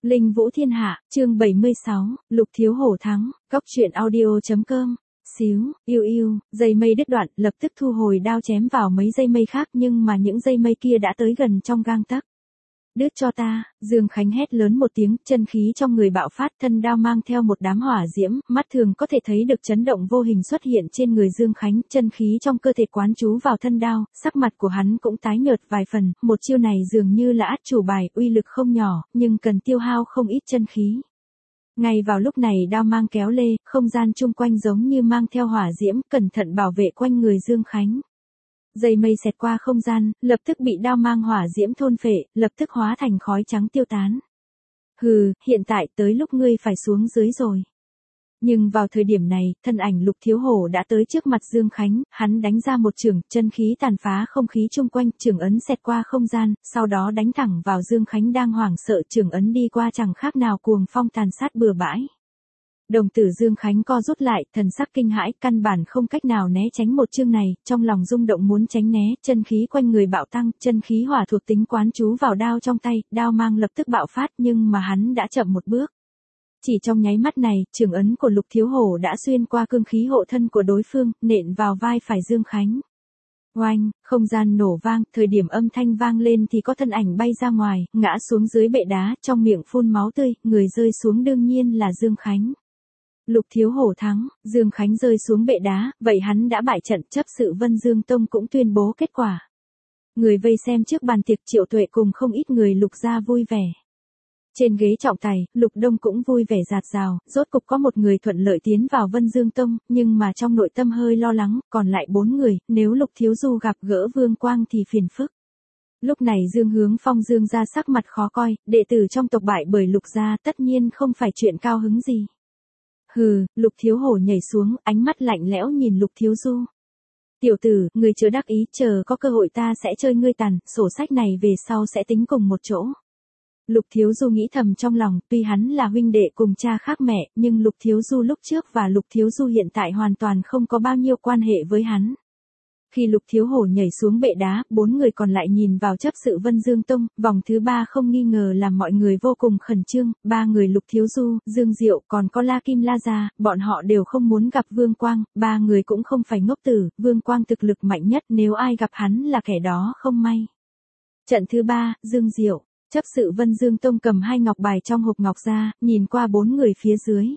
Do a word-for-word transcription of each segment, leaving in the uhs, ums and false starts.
Linh Vũ Thiên Hạ, chương bảy mươi sáu, Lục Thiếu Hổ thắng, góc truyện audio.com. Xíu, yêu yêu, dây mây đứt đoạn, lập tức thu hồi đao chém vào mấy dây mây khác, nhưng mà những dây mây kia đã tới gần trong gang tấc. Đứt cho ta, Dương Khánh hét lớn một tiếng, chân khí trong người bạo phát, thân đao mang theo một đám hỏa diễm, mắt thường có thể thấy được chấn động vô hình xuất hiện trên người Dương Khánh, chân khí trong cơ thể quán trú vào thân đao, sắc mặt của hắn cũng tái nhợt vài phần, một chiêu này dường như là át chủ bài, uy lực không nhỏ, nhưng cần tiêu hao không ít chân khí. Ngay vào lúc này đao mang kéo lê, không gian chung quanh giống như mang theo hỏa diễm, cẩn thận bảo vệ quanh người Dương Khánh. Dây mây xẹt qua không gian, lập tức bị đao mang hỏa diễm thôn phệ, lập tức hóa thành khói trắng tiêu tán. Hừ, hiện tại tới lúc ngươi phải xuống dưới rồi. Nhưng vào thời điểm này, thân ảnh Lục Thiếu Hổ đã tới trước mặt Dương Khánh, hắn đánh ra một chưởng, chân khí tàn phá không khí chung quanh, chưởng ấn xẹt qua không gian, sau đó đánh thẳng vào Dương Khánh đang hoảng sợ, chưởng ấn đi qua chẳng khác nào cuồng phong tàn sát bừa bãi. Đồng tử Dương Khánh co rút lại, thần sắc kinh hãi, căn bản không cách nào né tránh một chương này, trong lòng rung động muốn tránh né, chân khí quanh người bạo tăng, chân khí hỏa thuộc tính quán trú vào đao trong tay, đao mang lập tức bạo phát, nhưng mà hắn đã chậm một bước. Chỉ trong nháy mắt này, chưởng ấn của Lục Thiếu Hổ đã xuyên qua cương khí hộ thân của đối phương, nện vào vai phải Dương Khánh. Oanh, không gian nổ vang, thời điểm âm thanh vang lên thì có thân ảnh bay ra ngoài, ngã xuống dưới bệ đá, trong miệng phun máu tươi, người rơi xuống đương nhiên là Dương Khánh. Lục Thiếu Hổ thắng, Dương Khánh rơi xuống bệ đá, vậy hắn đã bại trận, chấp sự Vân Dương Tông cũng tuyên bố kết quả. Người vây xem trước bàn tiệc Triệu Tuệ cùng không ít người Lục gia vui vẻ. Trên ghế trọng tài, Lục Đông cũng vui vẻ rạt rào, rốt cục có một người thuận lợi tiến vào Vân Dương Tông, nhưng mà trong nội tâm hơi lo lắng, còn lại bốn người, nếu Lục Thiếu Du gặp gỡ Vương Quang thì phiền phức. Lúc này Dương Hướng Phong Dương gia sắc mặt khó coi, đệ tử trong tộc bại bởi Lục gia tất nhiên không phải chuyện cao hứng gì. Hừ, Lục Thiếu Hổ nhảy xuống, ánh mắt lạnh lẽo nhìn Lục Thiếu Du. Tiểu tử, người chớ đắc ý, chờ có cơ hội ta sẽ chơi ngươi tàn, sổ sách này về sau sẽ tính cùng một chỗ. Lục Thiếu Du nghĩ thầm trong lòng, tuy hắn là huynh đệ cùng cha khác mẹ, nhưng Lục Thiếu Du lúc trước và Lục Thiếu Du hiện tại hoàn toàn không có bao nhiêu quan hệ với hắn. Khi Lục Thiếu Hổ nhảy xuống bệ đá, bốn người còn lại nhìn vào chấp sự Vân Dương Tông, vòng thứ ba không nghi ngờ làm mọi người vô cùng khẩn trương, ba người Lục Thiếu Du, Dương Diệu còn có La Kim La Gia, bọn họ đều không muốn gặp Vương Quang, ba người cũng không phải ngốc tử, Vương Quang thực lực mạnh nhất, nếu ai gặp hắn là kẻ đó không may. Trận thứ ba, Dương Diệu, chấp sự Vân Dương Tông cầm hai ngọc bài trong hộp ngọc ra, nhìn qua bốn người phía dưới.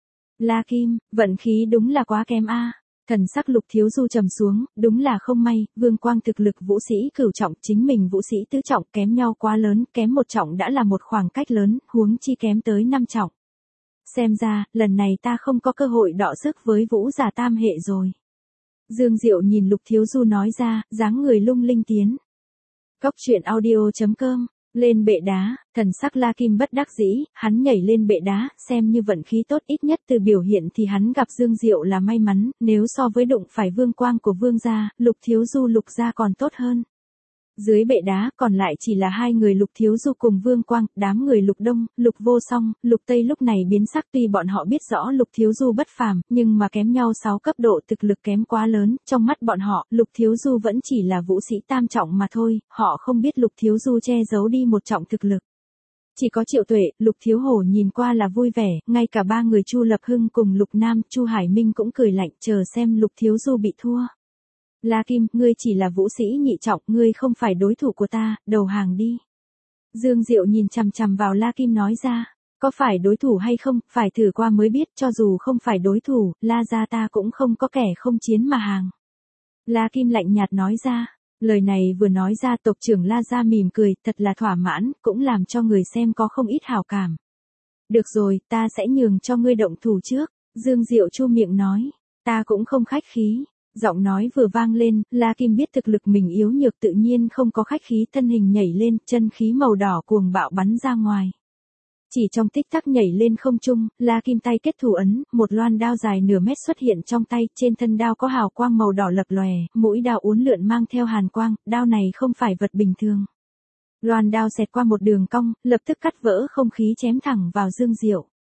La Kim, vận khí đúng là quá kém a. Thần sắc Lục Thiếu Du trầm xuống, đúng là không may, Vương Quang thực lực vũ sĩ cửu trọng, chính mình vũ sĩ tứ trọng kém nhau quá lớn, kém một trọng đã là một khoảng cách lớn, huống chi kém tới năm trọng. Xem ra, lần này ta không có cơ hội đọ sức với vũ giả tam hệ rồi. Dương Diệu nhìn Lục Thiếu Du nói ra, dáng người lung linh tiến. Góc truyện audio.com. Lên bệ đá, thần sắc La Kim bất đắc dĩ, hắn nhảy lên bệ đá, xem như vận khí tốt, ít nhất từ biểu hiện thì hắn gặp Dương Diệu là may mắn, nếu so với đụng phải Vương Quang của Vương gia, Lục Thiếu Du Lục gia còn tốt hơn. Dưới bệ đá còn lại chỉ là hai người Lục Thiếu Du cùng Vương Quang, đám người Lục Đông, Lục Vô Song, Lục Tây lúc này biến sắc, tuy bọn họ biết rõ Lục Thiếu Du bất phàm, nhưng mà kém nhau sáu cấp độ thực lực kém quá lớn, trong mắt bọn họ, Lục Thiếu Du vẫn chỉ là vũ sĩ tam trọng mà thôi, họ không biết Lục Thiếu Du che giấu đi một trọng thực lực. Chỉ có Triệu Tuệ, Lục Thiếu Hổ nhìn qua là vui vẻ, ngay cả ba người Chu Lập Hưng cùng Lục Nam, Chu Hải Minh cũng cười lạnh, chờ xem Lục Thiếu Du bị thua. La Kim, ngươi chỉ là vũ sĩ nhị trọng, ngươi không phải đối thủ của ta, đầu hàng đi. Dương Diệu nhìn chằm chằm vào La Kim nói ra, có phải đối thủ hay không, phải thử qua mới biết, cho dù không phải đối thủ, La gia ta cũng không có kẻ không chiến mà hàng. La Kim lạnh nhạt nói ra, lời này vừa nói ra tộc trưởng La gia mỉm cười, thật là thỏa mãn, cũng làm cho người xem có không ít hảo cảm. Được rồi, ta sẽ nhường cho ngươi động thủ trước, Dương Diệu chu miệng nói, ta cũng không khách khí. Giọng nói vừa vang lên, La Kim biết thực lực mình yếu nhược tự nhiên không có khách khí, thân hình nhảy lên, chân khí màu đỏ cuồng bạo bắn ra ngoài. Chỉ trong tích tắc nhảy lên không trung, La Kim tay kết thủ ấn, một loan đao dài nửa mét xuất hiện trong tay, trên thân đao có hào quang màu đỏ lập lòe, mũi đao uốn lượn mang theo hàn quang, đao này không phải vật bình thường. Loan đao xẹt qua một đường cong, lập tức cắt vỡ không khí chém thẳng vào Dương Diệu.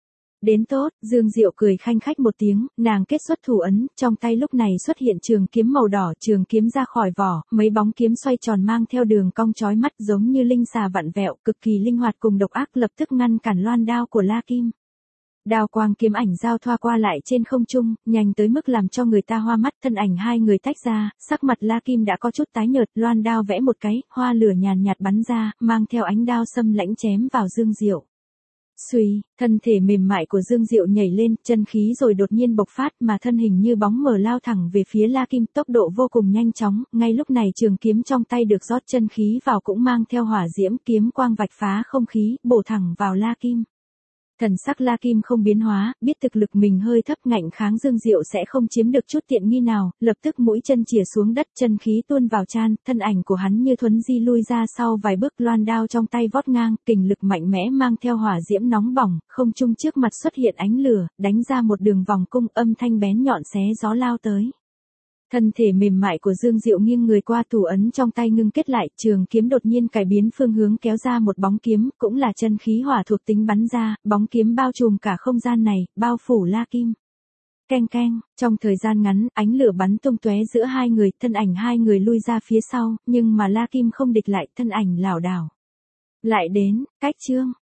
Đến tốt, Dương Diệu cười khanh khách một tiếng, nàng kết xuất thủ ấn, trong tay lúc này xuất hiện trường kiếm màu đỏ, trường kiếm ra khỏi vỏ, mấy bóng kiếm xoay tròn mang theo đường cong chói mắt giống như linh xà vặn vẹo, cực kỳ linh hoạt cùng độc ác lập tức ngăn cản loan đao của La Kim. Đao quang kiếm ảnh giao thoa qua lại trên không trung, nhanh tới mức làm cho người ta hoa mắt, thân ảnh hai người tách ra, sắc mặt La Kim đã có chút tái nhợt, loan đao vẽ một cái, hoa lửa nhàn nhạt bắn ra, mang theo ánh đao xâm lãnh chém vào Dương Diệu. Xuy, thân thể mềm mại của Dương Diệu nhảy lên, chân khí rồi đột nhiên bộc phát mà thân hình như bóng mờ lao thẳng về phía La Kim, tốc độ vô cùng nhanh chóng, ngay lúc này trường kiếm trong tay được rót chân khí vào cũng mang theo hỏa diễm, kiếm quang vạch phá không khí, bổ thẳng vào La Kim. Thần sắc La Kim không biến hóa, biết thực lực mình hơi thấp, ngạnh kháng Dương Diệu sẽ không chiếm được chút tiện nghi nào, lập tức mũi chân chìa xuống đất, chân khí tuôn vào tràn, thân ảnh của hắn như thuấn di lui ra sau vài bước, loan đao trong tay vót ngang, kình lực mạnh mẽ mang theo hỏa diễm nóng bỏng, không trung trước mặt xuất hiện ánh lửa, đánh ra một đường vòng cung, âm thanh bén nhọn xé gió lao tới. Thân thể mềm mại của Dương Diệu nghiêng người qua thủ ấn trong tay ngưng kết lại, trường kiếm đột nhiên cải biến phương hướng kéo ra một bóng kiếm, cũng là chân khí hỏa thuộc tính bắn ra, bóng kiếm bao trùm cả không gian này, bao phủ La Kim. Keng keng, trong thời gian ngắn, ánh lửa bắn tung tóe giữa hai người, thân ảnh hai người lui ra phía sau, nhưng mà La Kim không địch lại, thân ảnh lảo đảo. Lại đến, cách chương.